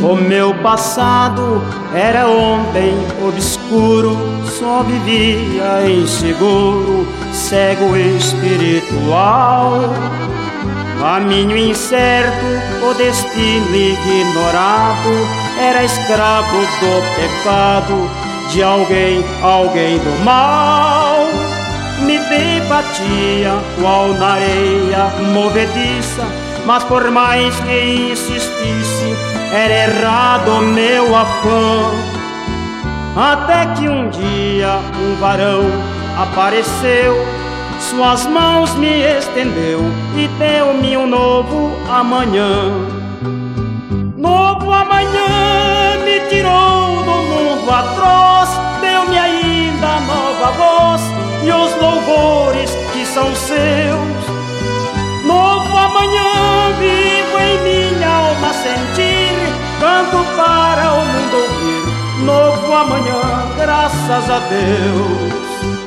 O meu passado era ontem obscuro, só vivia inseguro, cego espiritual. Caminho incerto, o destino ignorado, era escravo do pecado, de alguém do mal. Me debatia qual na areia movediça, mas por mais que insistisse, era errado meu afã. Até que um dia um varão apareceu, suas mãos me estendeu e deu-me um novo amanhã. Novo amanhã me tirou do mundo atroz, deu-me ainda nova voz e os louvores que são seus. Novo amanhã vivo em minha alma sentir, canto para o mundo ouvir. Novo amanhã, graças a Deus.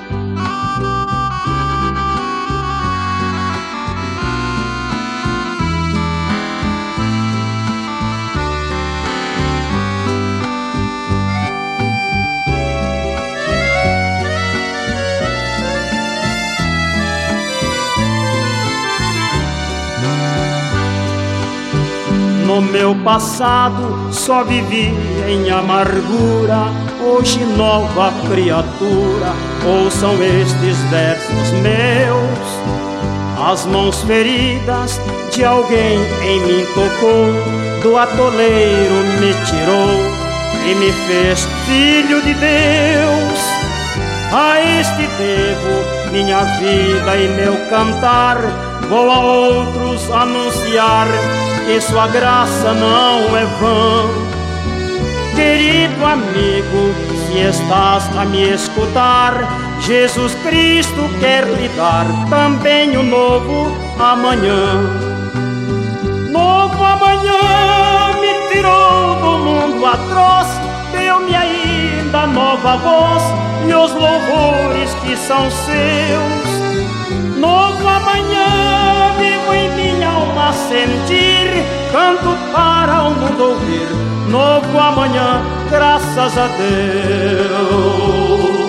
No meu passado só vivi em amargura, hoje nova criatura, ouçam estes versos meus. As mãos feridas de alguém em mim tocou, do atoleiro me tirou e me fez filho de Deus. A este devo minha vida e meu cantar, vou a outros anunciar que sua graça não é vã. Querido amigo, se estás a me escutar, Jesus Cristo quer lhe dar também um novo amanhã. Novo amanhã me tirou do mundo atroz, deu-me ainda nova voz e os louvores que são seus. Novo amanhã vivo em minha alma sentir, canto para o mundo ouvir. Novo amanhã, graças a Deus.